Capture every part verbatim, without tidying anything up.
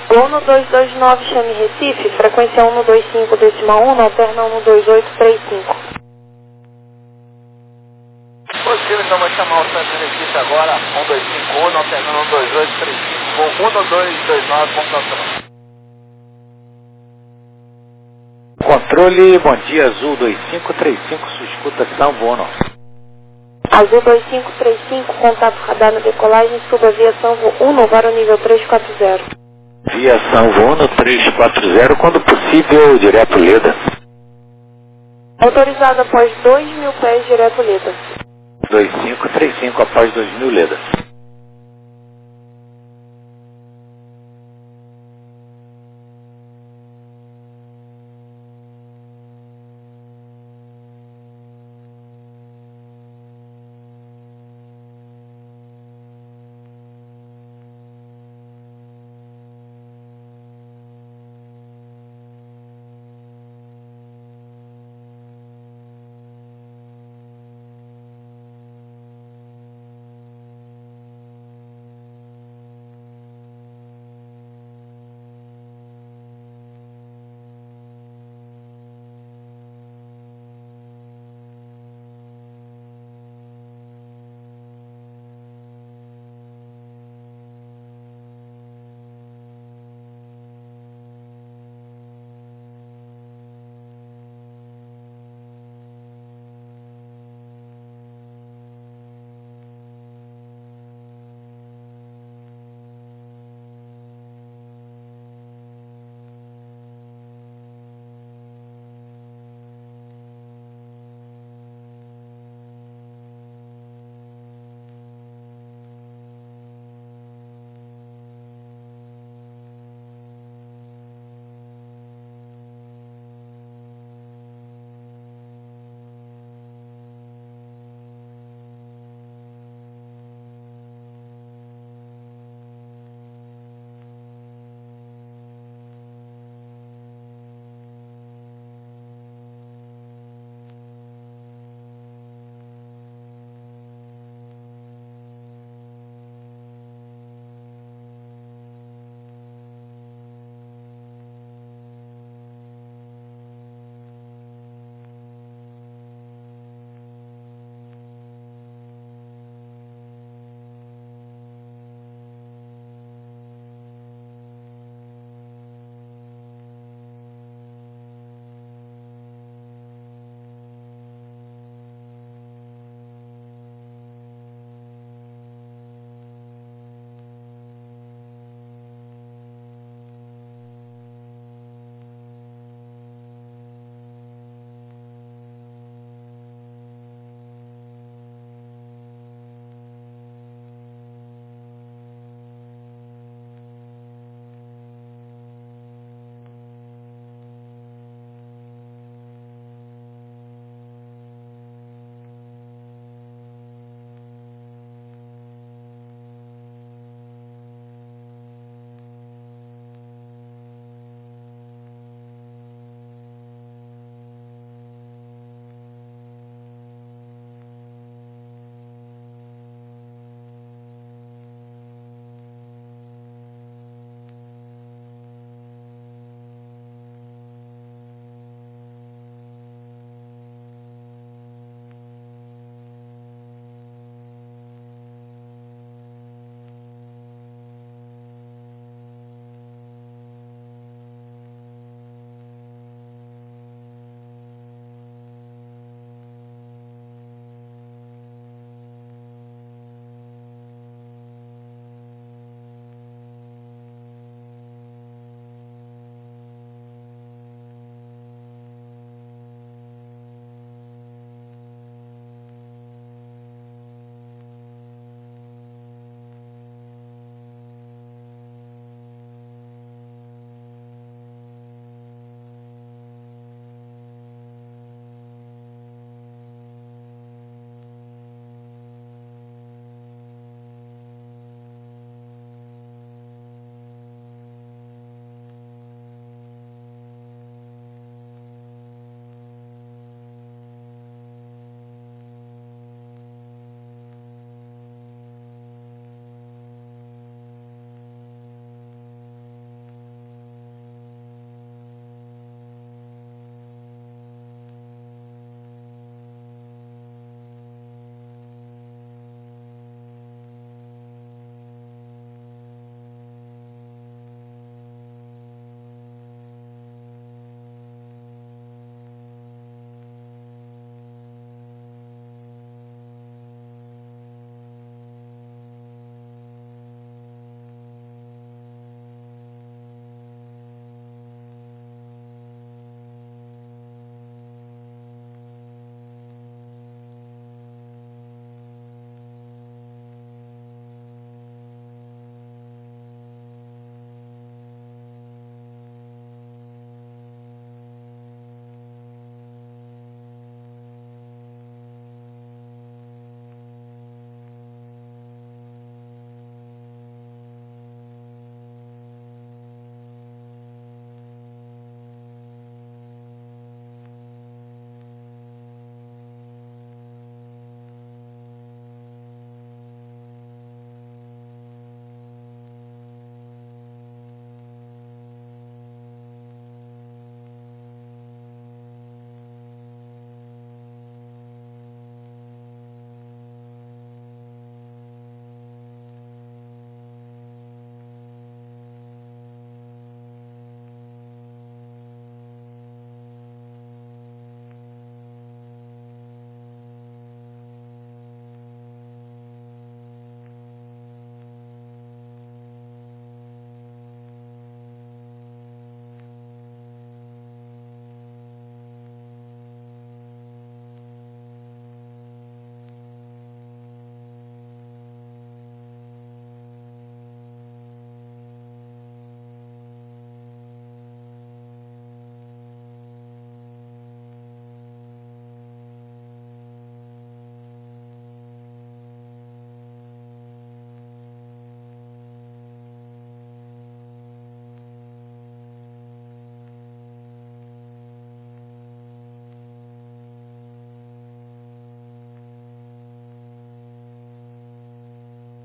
um dois dois nove, chame Recife, frequência um dois cinco, decimal um, alterna um dois oito três cinco. Positivo, então vai chamar o centro de Recife agora, um dois cinco um, alterna um dois oito três cinco, voo um dois dois nove, ponto Controle, bom dia, Azul dois cinco três cinco, sua escuta São Bono. Azul dois cinco três cinco, contato radar na decolagem, suba via São um, para o nível três quatro zero. Via São Bono três quatro zero, quando possível, direto Leda. Autorizado após dois mil pés, direto Leda. dois cinco três cinco, após dois mil Leda.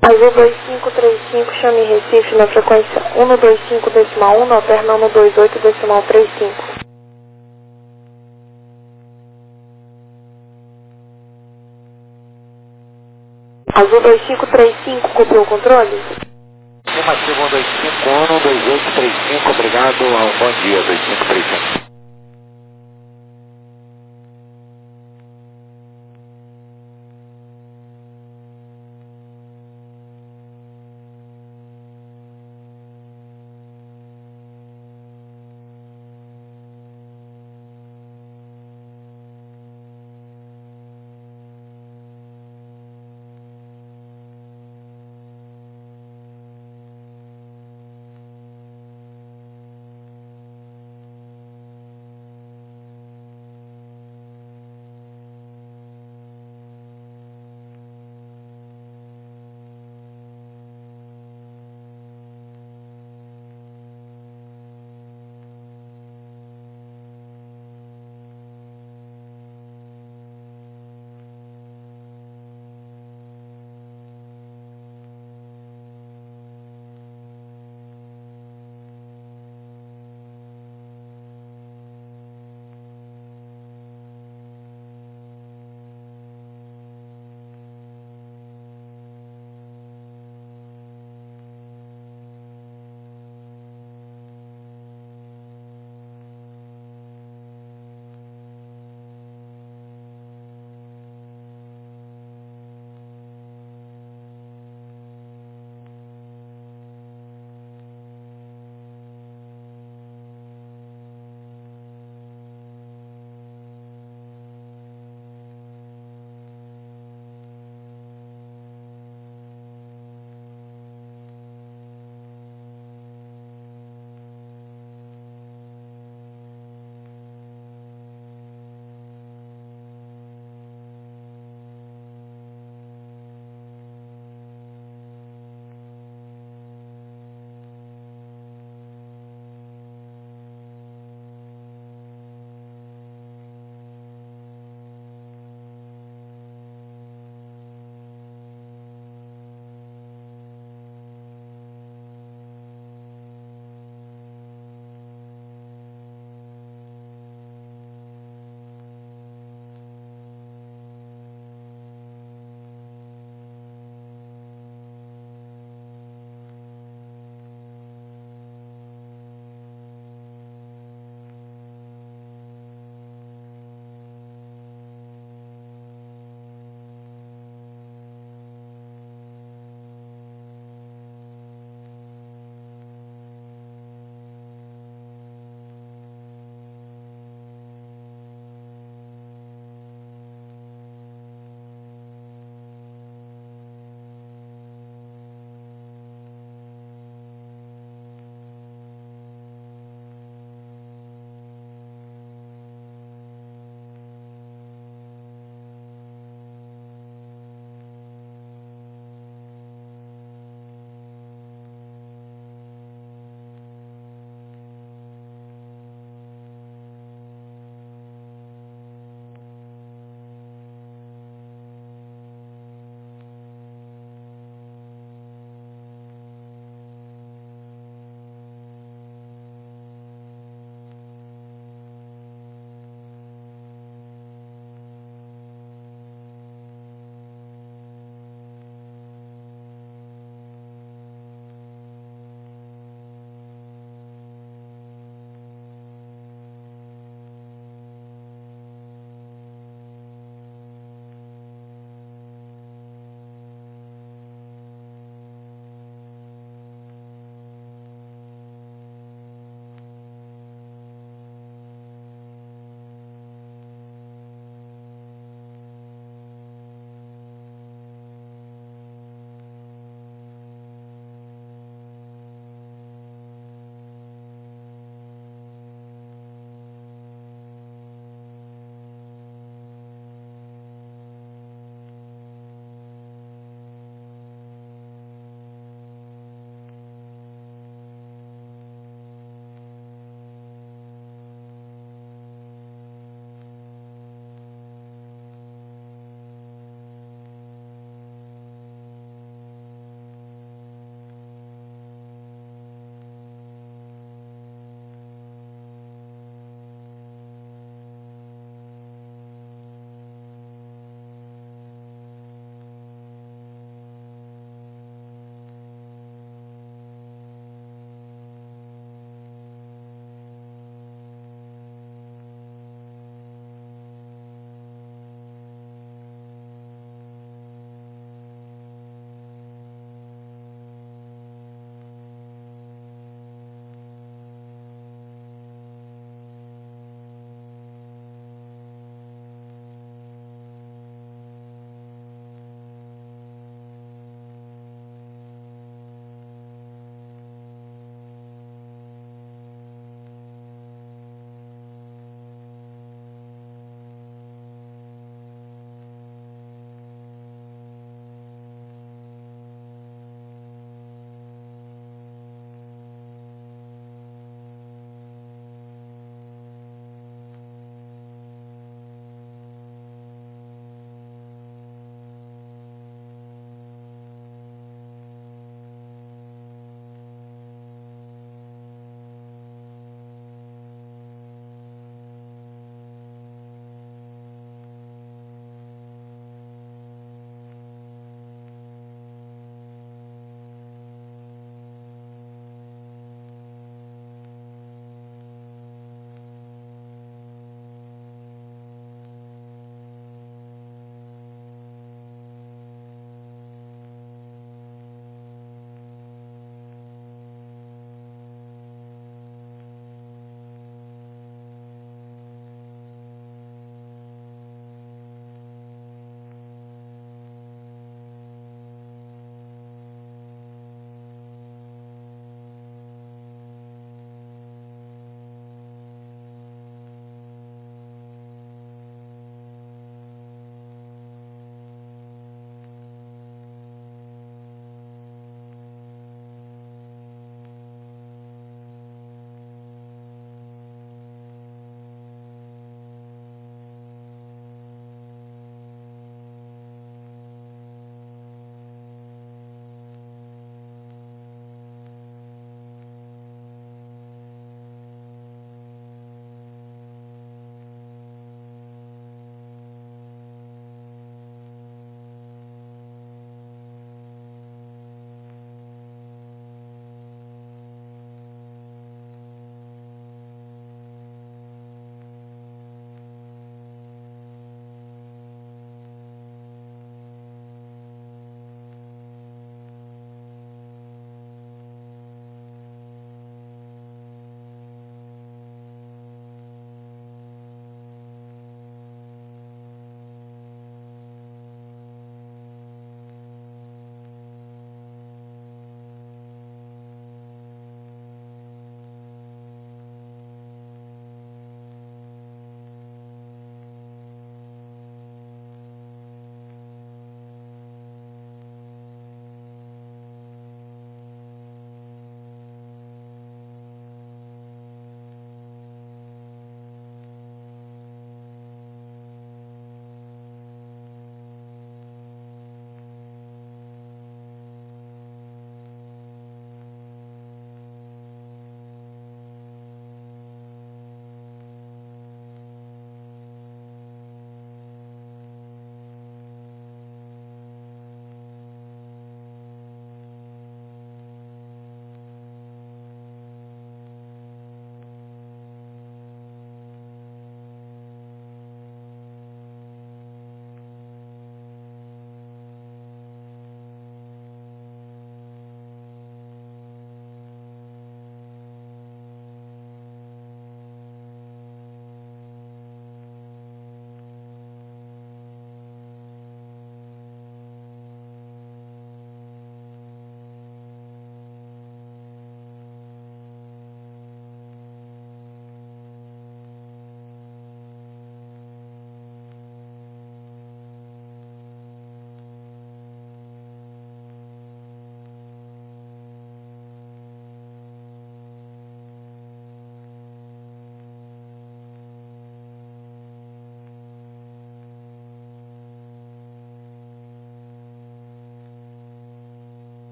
Azul dois cinco três cinco, chame Recife na frequência um dois cinco decimal um, alterna um dois oito decimal três cinco. Azul dois cinco três cinco, copiou o controle? Afirmativo um dois cinco um, dois oito três cinco, obrigado, um bom dia, dois cinco três cinco.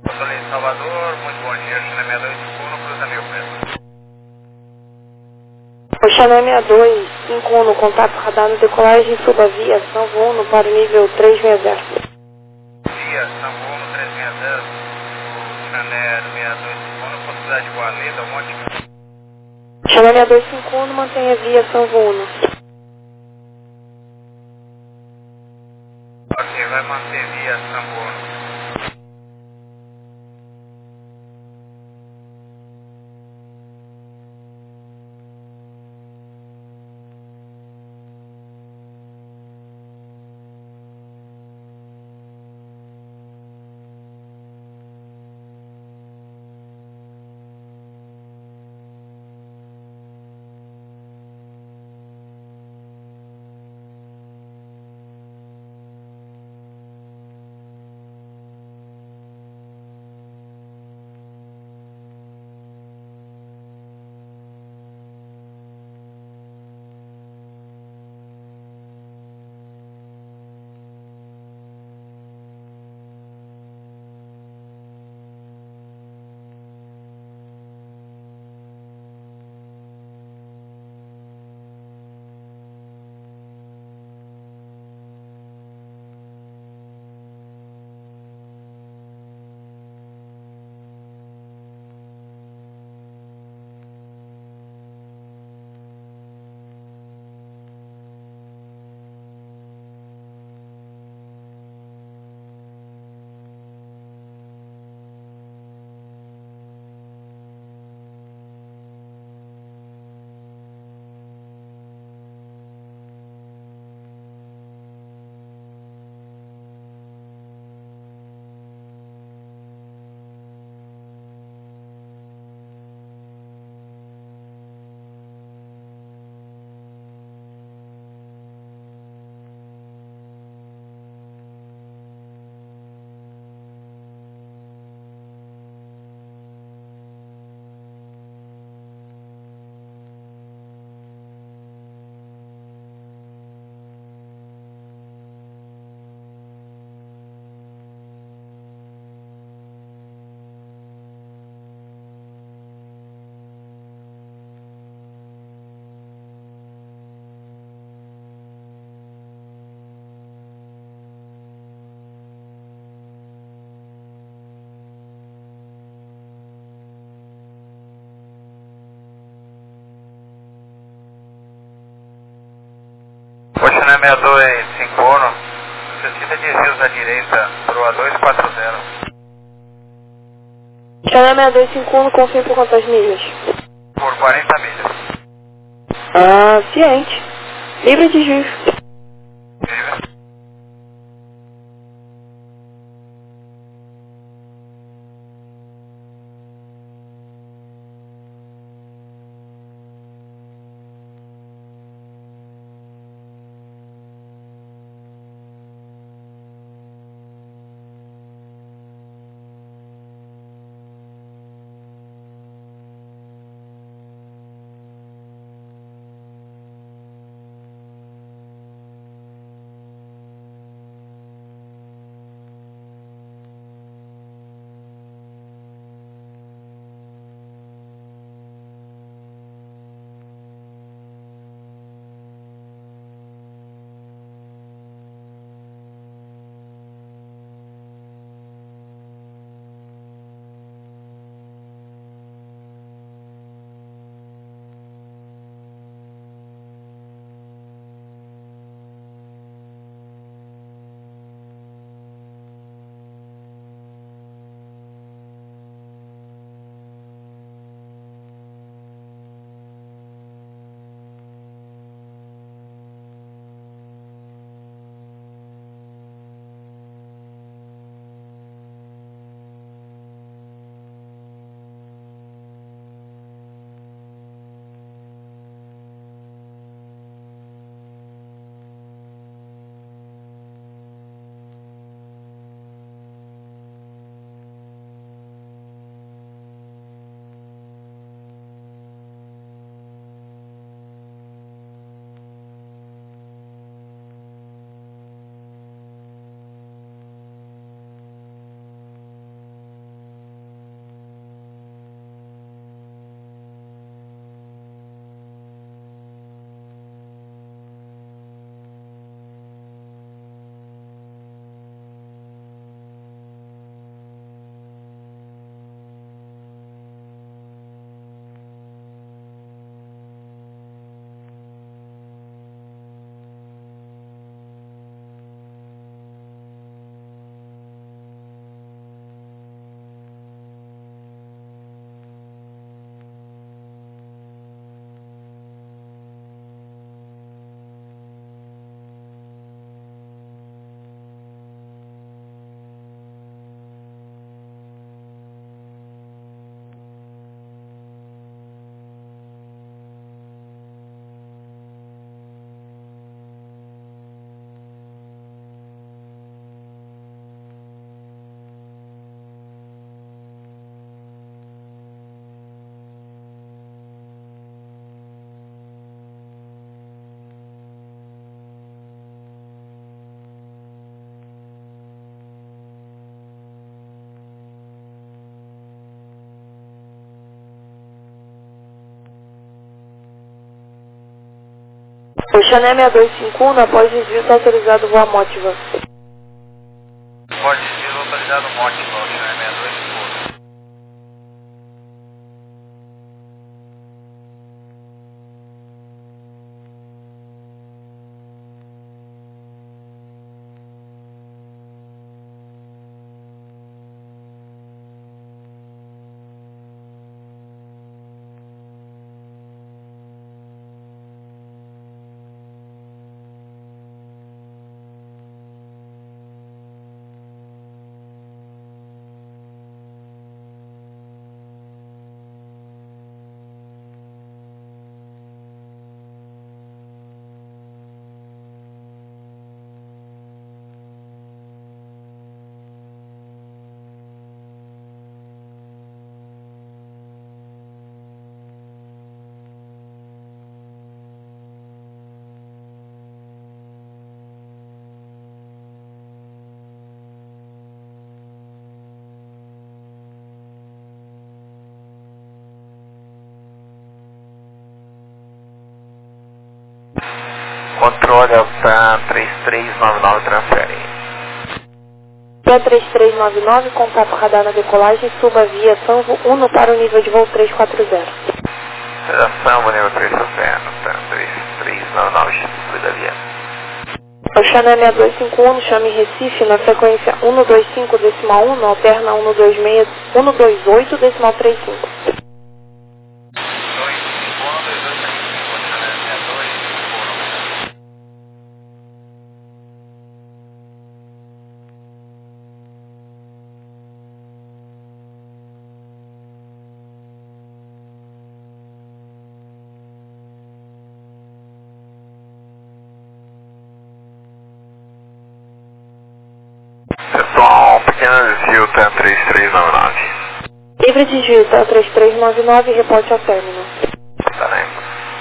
Controle de Salvador, muito bom dia, China sessenta e dois cinquenta e um, cruza mil preto. O China sessenta e dois cinquenta e um no contato radar no decolagem, suba a aviação voo uno para o nível trezentos e sessenta. Dia, Sambuno trezentos e sessenta, Chané sessenta e dois cinquenta e um, possibilidade de boa lida, um monte de... China sessenta e dois cinquenta e um, mantém a aviação voo uno. Ok, vai manter via Sambuno. China sessenta e dois cinquenta e um, necessita de giros à direita para o A dois quatro zero. China sessenta e dois cinquenta e um, confirma por quantas milhas? Por quarenta milhas. Ah, ciente. Livre de juros. Viva. O Xané seis dois cinco um, após desvio, está autorizado voar Mótiva. Pode desvio autorizado Mótiva, o Xané seis dois cinco um. Controle Alta três três nove nove, transfere. Alta três três nove nove, contato radar na decolagem, suba via Sanvo um para o nível de voo três quatro zero. Sanvo, nível três quatro zero, tá, três três nove nove, cuida via. O Xané seis dois cinco um, chame Recife na frequência um dois cinco decimal um, alterna um dois seis, um dois oito decimal trinta e cinco. Pessoal, pequeno desvio, T A três três nove nove. Livre desvio, T A três três nove nove, reporte ao término. Tá bem.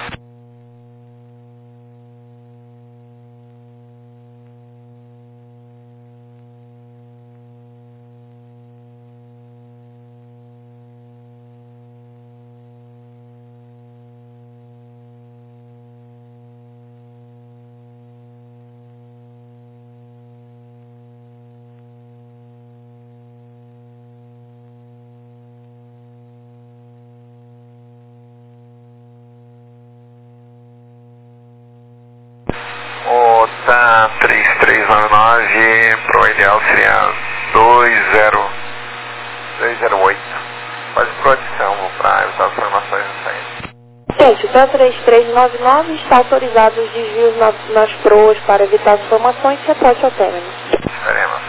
O T A três três nove nove, pro ideal seria dois zero oito. Faz produção para evitar as informações da saída. Gente, o T A três três nove nove está autorizado os desvios na, nas proas para evitar as informações, reporte ao término. Esperemos.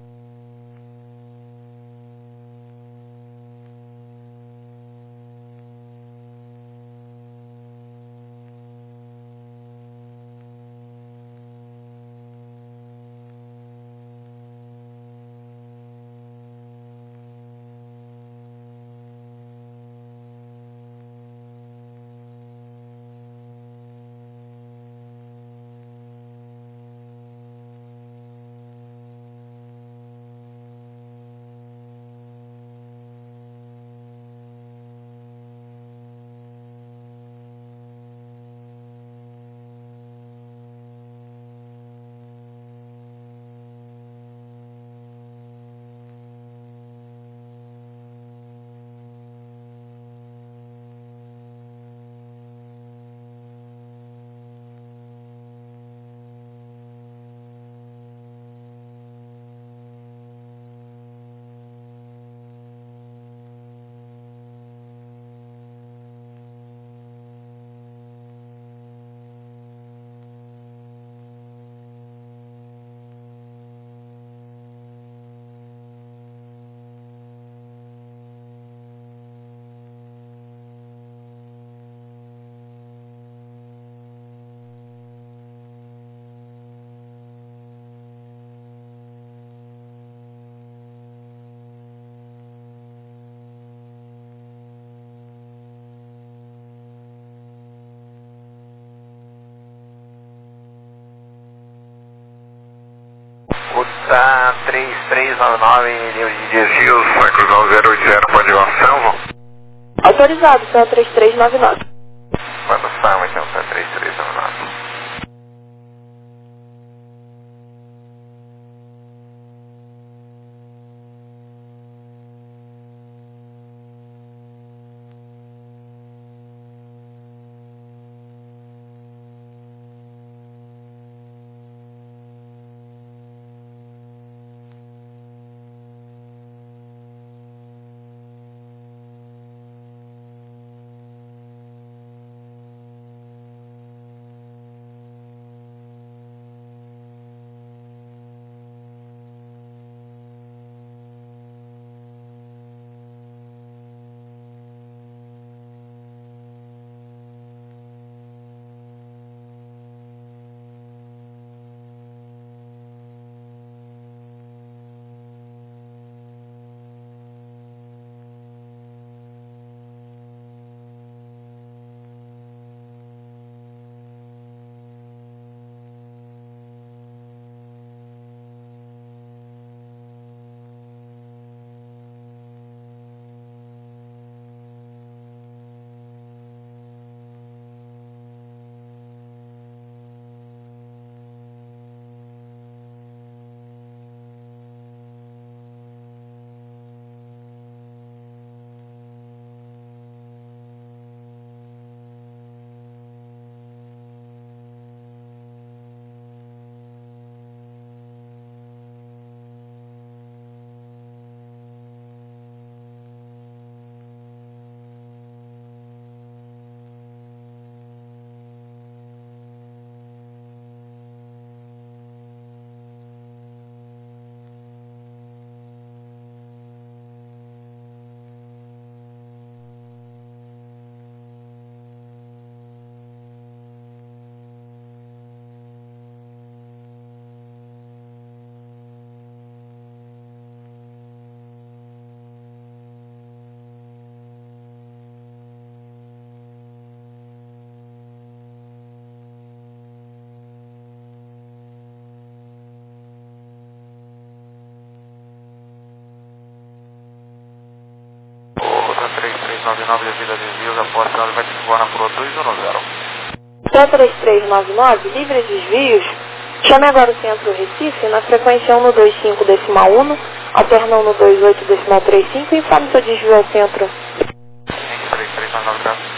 T A três três nove nove, nível de desvios, vai cruzar o zero oito zero, pode ir ao Sanvo? Autorizado, T A três três nove nove. Vai no Sanvo então, T A três três nove nove. nove nove devido a desvios após sinal de métrico voar na Pro dois um zero. P três três nove nove, livre desvios. Chame agora o centro Recife na frequência um dois cinco decimal um, alterna um dois oito decimal trinta e cinco e informe seu desvio ao centro. três três nove nove, graças.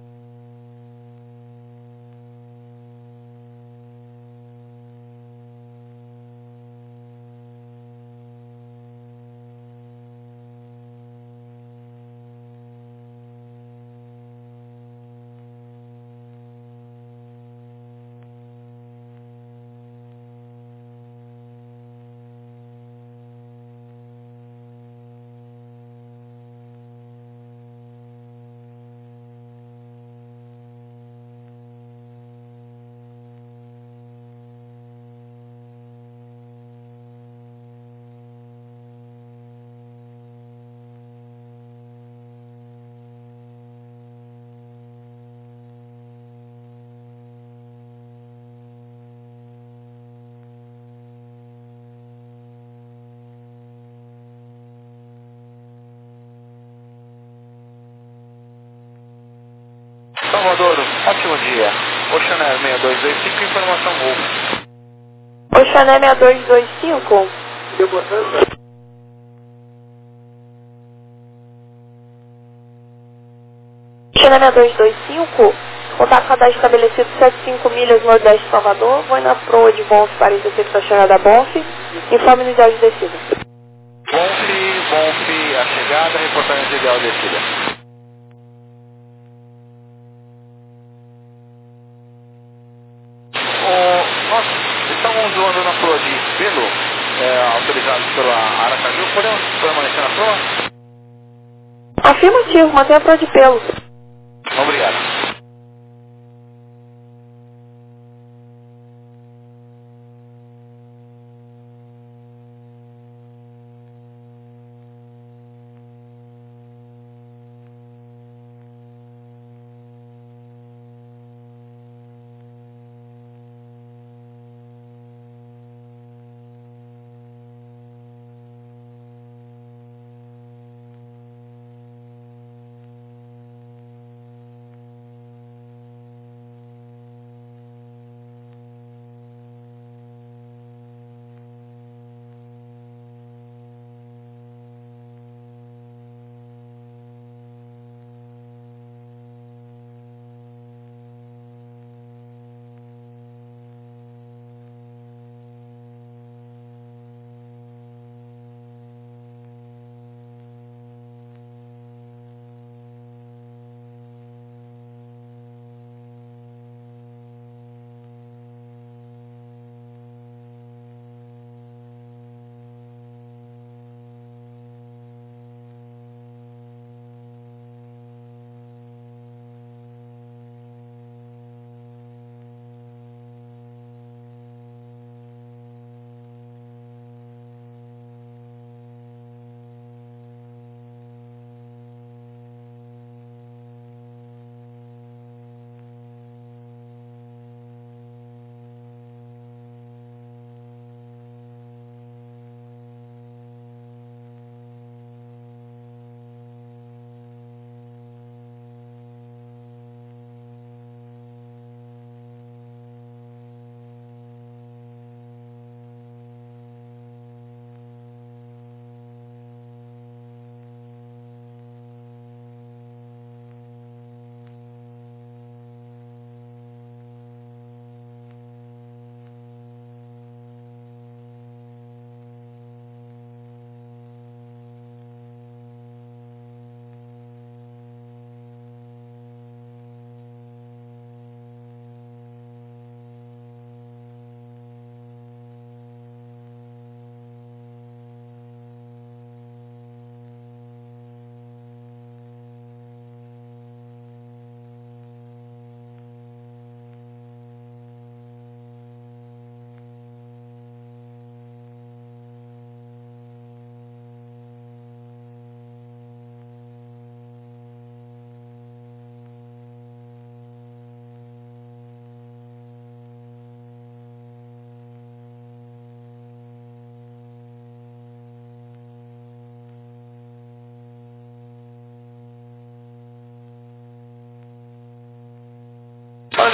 Salvador, ótimo dia. Oceaner seis dois dois cinco, informação Golf. Oceaner seis dois dois cinco. Oceaner seis dois dois cinco, contato radar estabelecido setenta e cinco milhas nordeste de Salvador, vou na proa de Bonf quarenta e seis para chegar da Bonf, informe-nos ideal de descida. Bonf, Bonf, a chegada, reportagem de ideal de descida. Nós estamos voando na proa de Belo, é, autorizados pela Aracaju. Podemos permanecer na proa? Afirmativo, mantenha a proa de pelo. Obrigado.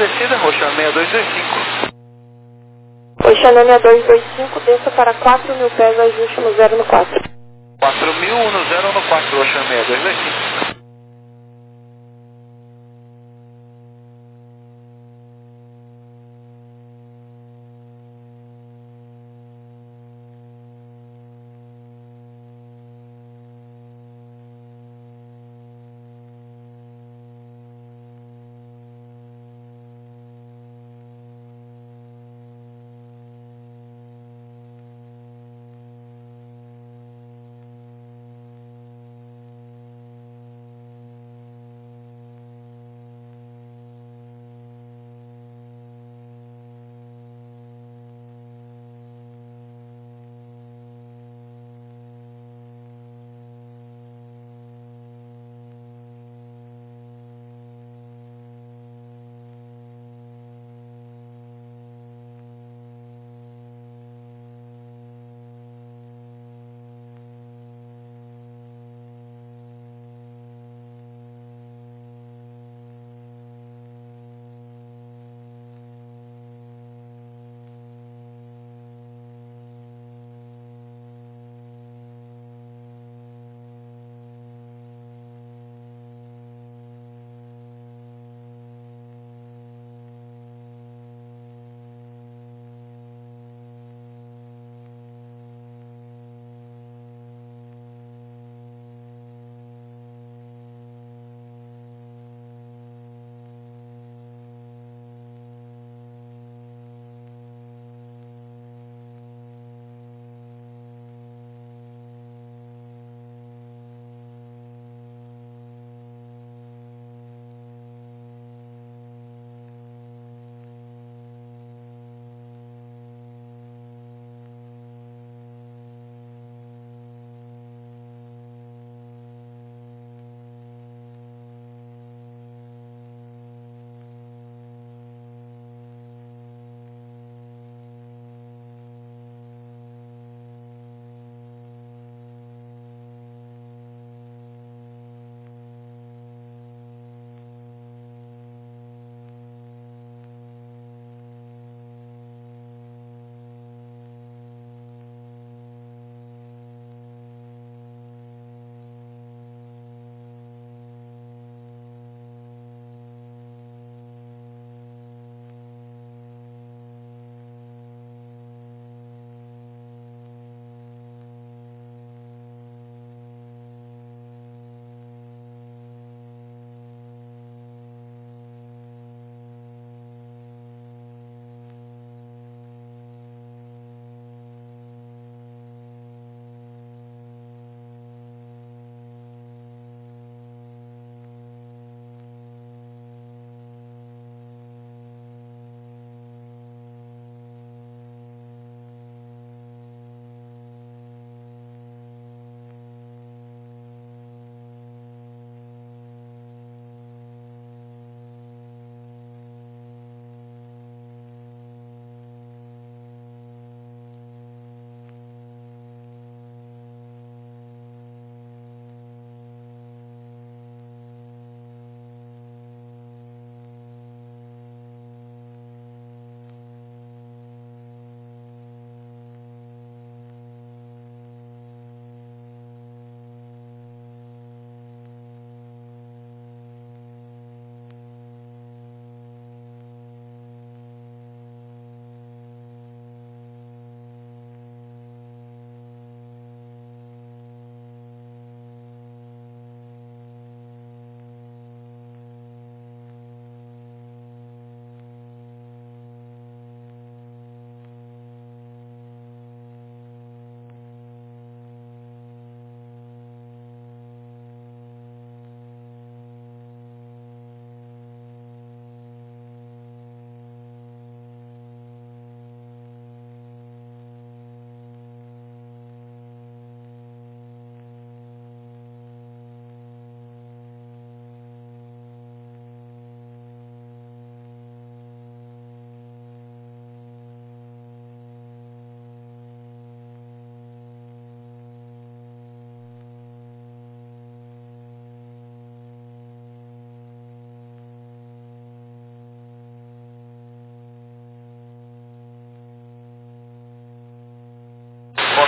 descida, Oceano seis dois dois cinco. Oceano seis dois dois cinco, desça para quatro mil pés, ajuste no zero no quatro. quatro mil no zero no quatro, Oceano seis dois dois cinco.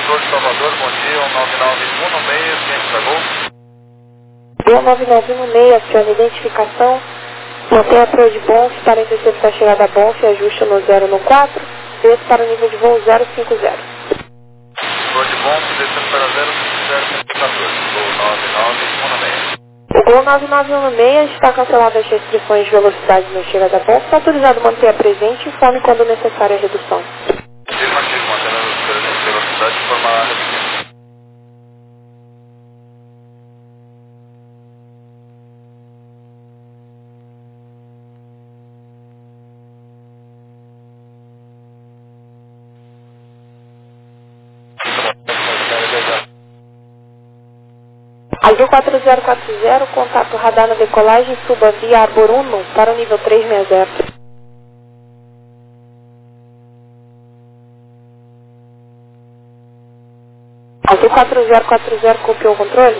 controle Salvador, bom dia, um nove nove um no meio, quem estragou? um nove nove um no meio, aciona identificação, mantenha a proa de Bonf para interceptar a chegada a Bonf e ajuste no zero no quatro, desce para o nível de voo zero cinco zero. Proa de Bonf, descendo para zero cinco zero, quatorze, Gol nove nove um no meio. O Gol nove nove um no meio está cancelado as restrições de velocidade na chegada a Bonf, está autorizado a manter a presente e informe quando necessária a redução. Afirmativo, mantendo a velocidade de forma a reduzir. Azul quatro zero quatro zero, contato radar na decolagem, suba via Arbor um para o nível trezentos e sessenta. Azul quatro zero quatro zero, copiou o controle?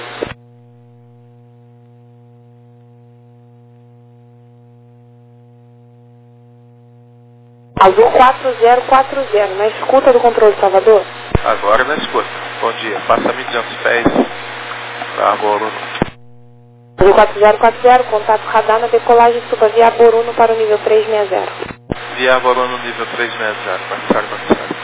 Azul quatro zero quatro zero, na escuta do controle Salvador? Agora na escuta. Bom dia, passa mil e duzentos pés. Arbor um. Azul quatro zero quatro zero, contato radar na decolagem, suba via Arbor um para o nível trezentos e sessenta. Via Arbor um no nível trezentos e sessenta, passar, passar.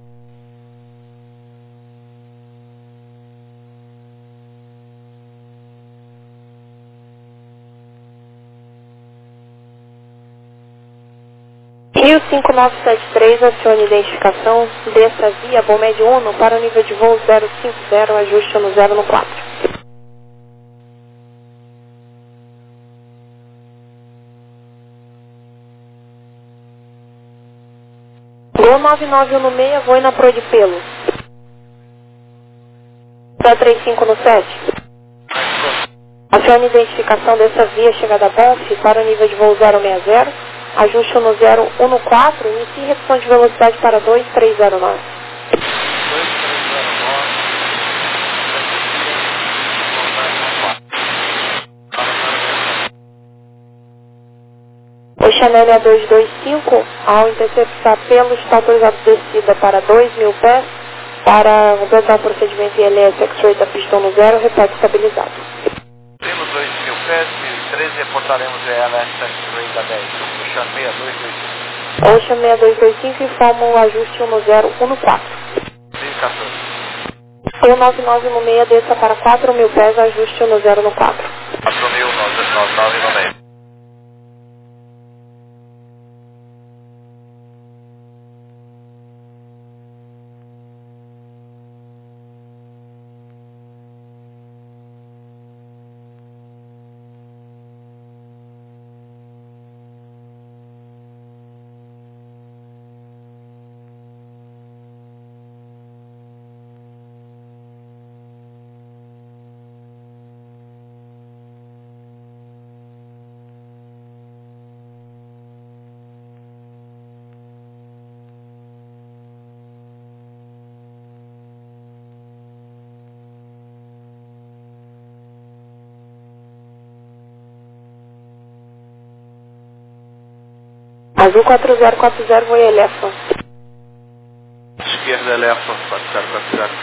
Rio cinco nove sete três, acione identificação, desça via Bomed um para o nível de voo zero cinco zero, ajuste no zero no quatro. Gol nove nove um no meio, voe na proa de pelo. zero três cinco no sete. Acione identificação dessa via chegada a Bonf para o nível de voo zero seis zero, ajuste no zero um no quatro, inicie redução de velocidade para dois três zero nove. O Chanel é dois dois cinco, ao interceptar pelo, está autorizado descida para dois mil pés, para completar o procedimento I L S X-Ray da pistão no zero, repete estabilizado. Temos dois mil pés e treze reportaremos a I L S X-Ray da dez, Ocean seis dois dois cinco. Ocean seis dois dois cinco informa o ajuste no zero um no quatro. mil e quatorze. O nove nove no meio desça para quatro mil pés, ajuste no zero no quatro. quatro mil, nove nove no meio. Azul quatro zero quatro zero, voe Elephant. Esquerda, Elephant, quatro zero quatro zero.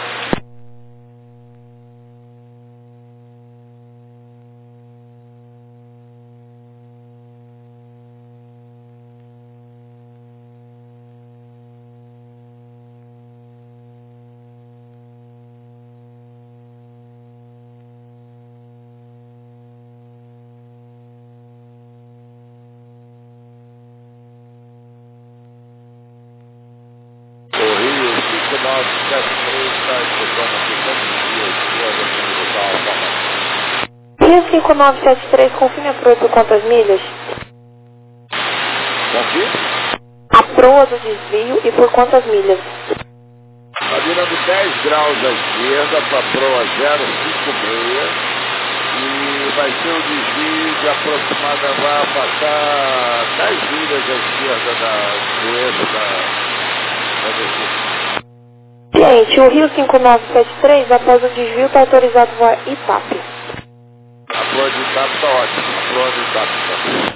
Rio cinco nove sete três, confirme a proa por quantas milhas? Confirme? A proa do desvio e por quantas milhas? Está virando dez graus à esquerda para a proa zero cinco seis e vai ser um desvio de aproximadamente, vai passar dez milhas à esquerda da, do eixo da, da descida. Gente, o Rio cinco nove sete três, após o desvio, está autorizado a voar Itape. A proa de Itape está ótima, a proa de Itape está.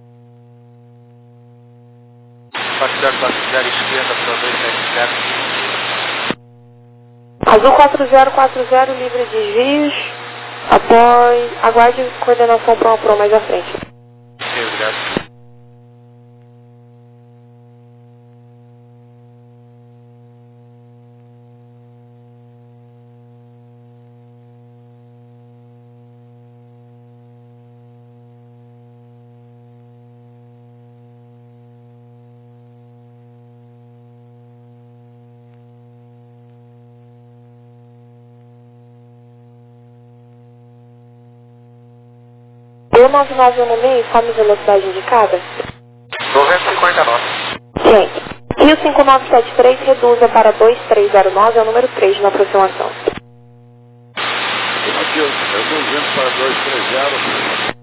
quatro zero quatro zero, esquerda para dois sete sete. Azul quatro zero quatro zero, livre de desvios. Após, aguarde coordenação para uma Pro mais à frente. Ok, obrigado. B nove nove um no meio, informe velocidade indicada. duzentos e cinquenta nós. Ciente. Rio cinco nove sete três, reduza para dois três zero nove, é o número três na aproximação. Afirmativo, reduzindo para dois três zero.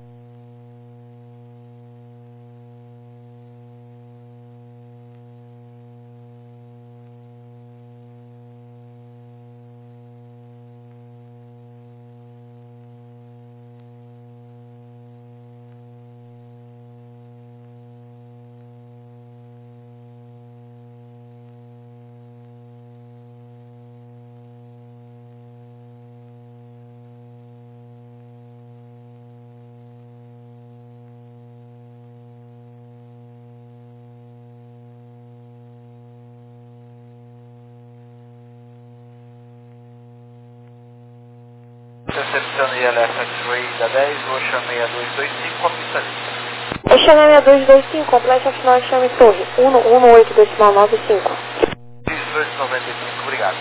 Recepção I L S X-Ray da dez, Ocean seis dois dois cinco, com a pista livre. Ocean seis dois dois cinco, complete a final de chame torre. um um oito decimal nove cinco. dezoito noventa e cinco, obrigado.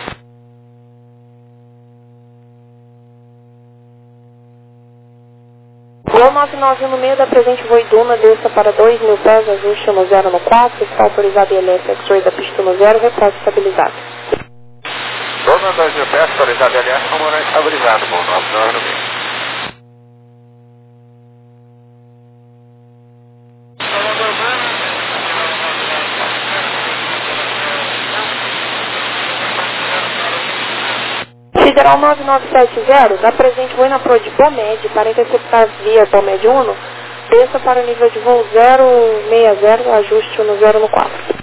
Voo nove nove um no meio da presente voo Duna, desça para dois mil pés, ajuste no zero no quatro, está autorizado I L S X-Ray da pista no zero, reporte estabilizado. Dona dois mil pés, autorizado L S, como não estabilizado, bom, nove nove no meio. Federal nove nove sete zero, da presente voo na Pro de Bomed, para interceptar via Bomed um, desça para o nível de voo zero seis zero, ajuste no zero no quatro.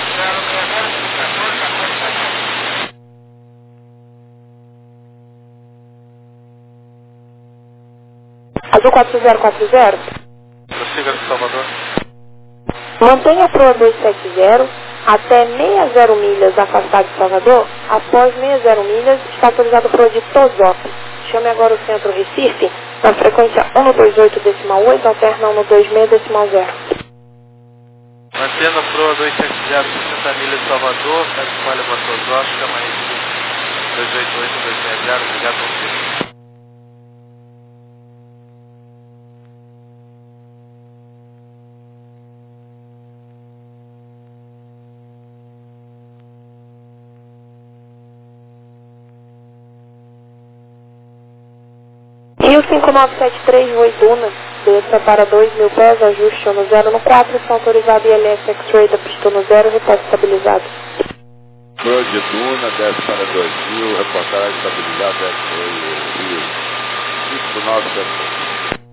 Azul quatro zero quatro zero. Prossiga do Salvador. Mantenha a proa dois sete zero até sessenta milhas afastado de Salvador. Após sessenta milhas, está autorizado a proa de Tosop. Chame agora o centro Recife na frequência um dois oito decimal oito, alterna um dois seis decimal zero. Mantendo a proa dois sete zero, sessenta milhas de Salvador, caso falha para Tosó, chama aí dois oito oito dois seis zero, obrigado por você. Rio cinco nove sete três, voo Duna, desça para dois mil pés, ajuste no zero no quatro, está autorizado I L S X-Ray da pista no zero, reporte estabilizado. Pro de Duna, desce para dois mil, reportagem estabilidade X-Ray Rio cinco nove sete três.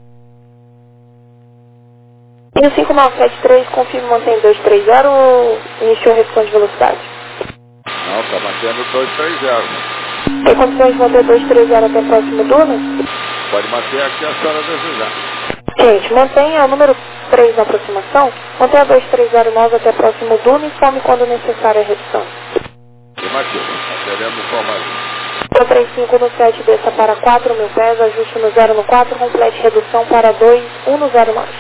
Rio cinco nove sete três, confirme mantém dois três zero, iniciou redução de velocidade. Não, está mantendo dois três zero. Tem condições de manter dois três zero até o próximo Duna? Pode manter aqui a senhora desejar. Gente, mantenha o número três na aproximação, mantenha dois três zero nove até o próximo Duna e informe quando necessária a redução. Afirmativo, teremos informação. O três cinco no sete, desça para quatro mil pés, ajuste no zero no quatro, complete redução para dois um no zero nove.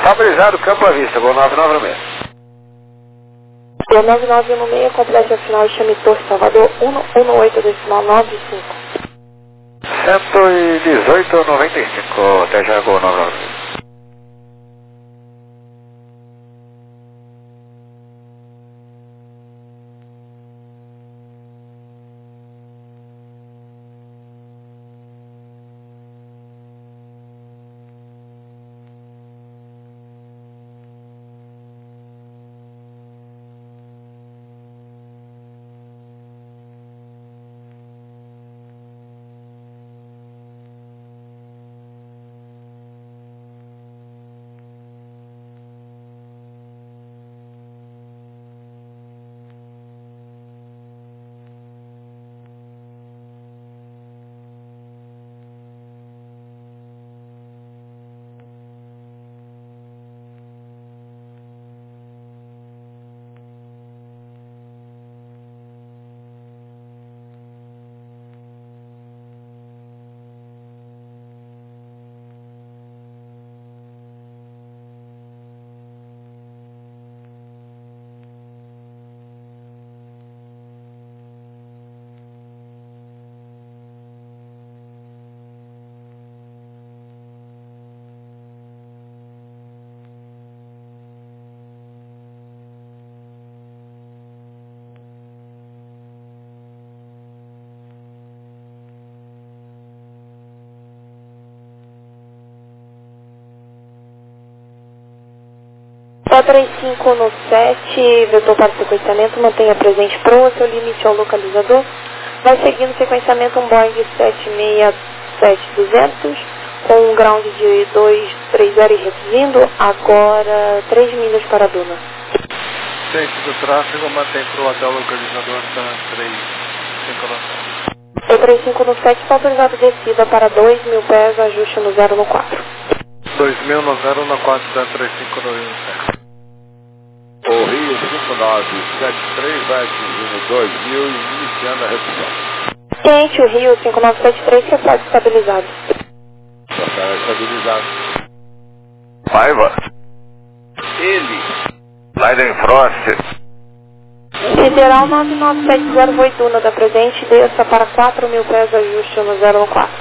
Estabilizado, campo à vista, vou nove nove seis. Gol nove nove um seis, complete a final de Chame Torre Salvador, cento e dezoito decimal nove cinco. cento e dezoito vírgula noventa e cinco, até já gol nove nove seis. Só três cinco no sete, vetor para o sequenciamento, mantenha presente proa, seu limite ao localizador. Vai seguindo o sequenciamento um Boeing sete seis sete duzentos, com um ground de dois três zero e reduzindo, agora três milhas para a Duna. Ciente do tráfego, mantém proa até o localizador, tá três cinco no sete. Só três cinco no sete, está autorizado descida para dois mil pés, ajuste no zero no quatro. dois mil no zero no quatro, tá três cinco no sete. O Rio cinco nove sete três vai atingindo dois mil e iniciando a redução. Ciente, o Rio cinco nove sete três, reforço estabilizado. Já está estabilizado. Paiva. Ele. Leiden Frost. Sideral nove nove sete zero, foi Duna da presente, desça para quatro mil pés, ajuste no zero no quatro.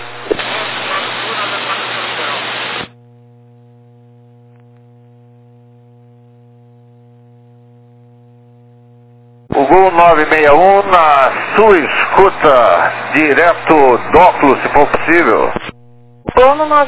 O Gol nove seis um na sua escuta, direto do óculos, se for possível. Gol no nove